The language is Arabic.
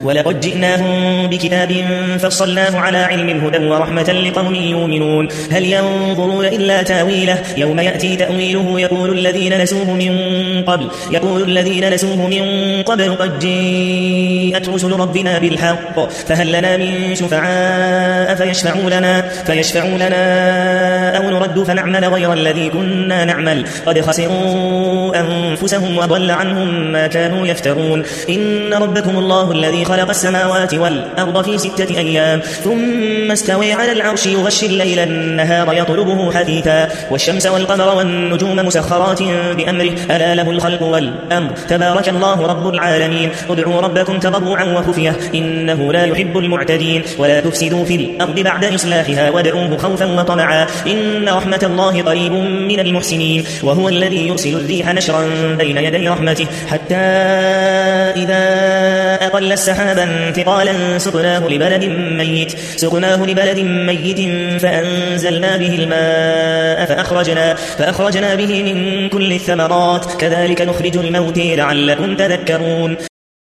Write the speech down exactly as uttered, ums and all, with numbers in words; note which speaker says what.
Speaker 1: ولقد جئناهم بكتاب فصلناه على علم هدى ورحمة لقوم يؤمنون هل ينظرون إلا تاويله يوم يأتي تأويله يقول الذين نسوه من قبل يقول الذين نسوه من قبل قد جاءت رسل ربنا بالحق فهل لنا من شفعاء فيشفعوا لنا فيشفعوا لنا أو نرد فنعمل غير الذي كنا نعمل قد خسروا أنفسهم وضل عنهم ما كانوا يفترون إن ربكم الله الذي خلق السماوات والأرض في ستة أيام ثم استوى على العرش يغشي الليل النهار يطلبه حثيثا والشمس والقمر والنجوم مسخرات بأمره ألا له الخلق والأمر تبارك الله رب العالمين ادعوا ربكم تضرعا وخفية إنه لا يحب المعتدين ولا تفسدوا في الأرض بعد إصلاحها وادعوه خوفا وطمعا إن رحمة الله قريب من المحسنين وهو الذي يرسل الريح نشرا بين يدي رحمته حتى إذا أقل السحابا ثقالا سقناه لبلد ميت سقناه لبلد ميت فأنزلنا به الماء فأخرجنا, فأخرجنا به من كل الثمرات كذلك نخرج الموتى لعلكم تذكرون